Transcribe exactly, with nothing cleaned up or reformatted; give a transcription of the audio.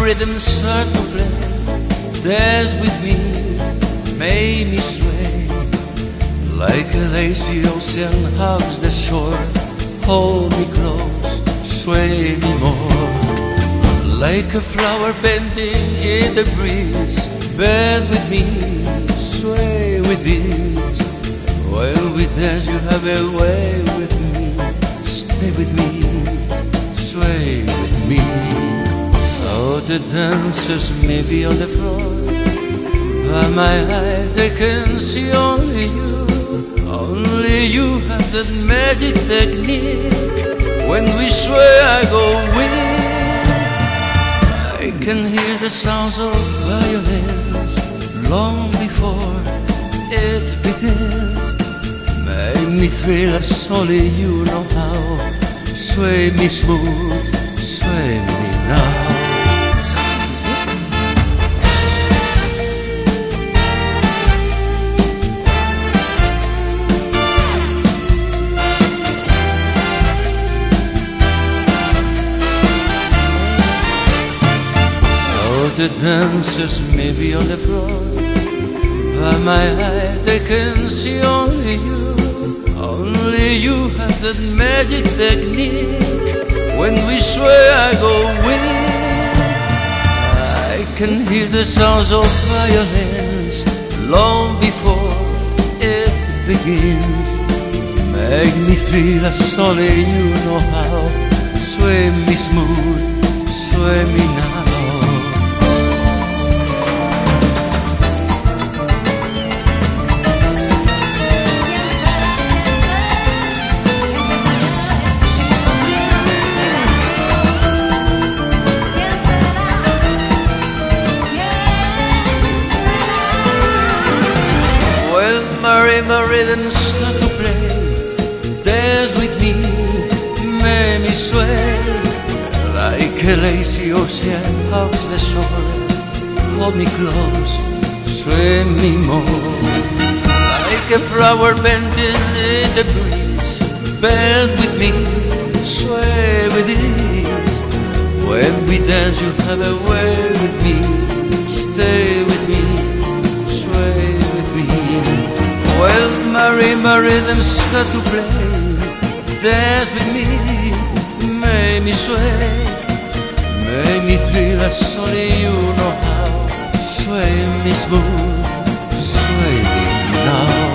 rhythm start to play, dance with me, make me sway. Like a lazy ocean hugs the shore, hold me close, sway me more. Like a flower bending in the breeze, bend with me, sway with ease. When we dance you have a way with me, stay with me, sway with me. Oh, the dancers may be on the floor, but my eyes, they can see only you. Only you have that magic technique. When we sway I go weak. I can hear the sounds of violins long before it begins. Make me thrill as only you know how. Sway me smooth, sway me now. The dancers may be on the floor, but my eyes, they can see only you. Only you have that magic technique. When we sway I go weak. I can hear the sounds of violins long before it begins. Make me thrill as only you know how. Sway me smooth, sway me now. My rhythm start to play, dance with me, make me sway. Like a lazy ocean hugs the shore, hold me close, sway me more. Like a flower bending in the breeze, bend with me, sway with ease. When we dance you have a way with me, stay with me, sway with me. Well, Mary, my rhythm start to play, dance with me, make me sway. Make me thrill as only you know how. Sway me smooth, sway me now.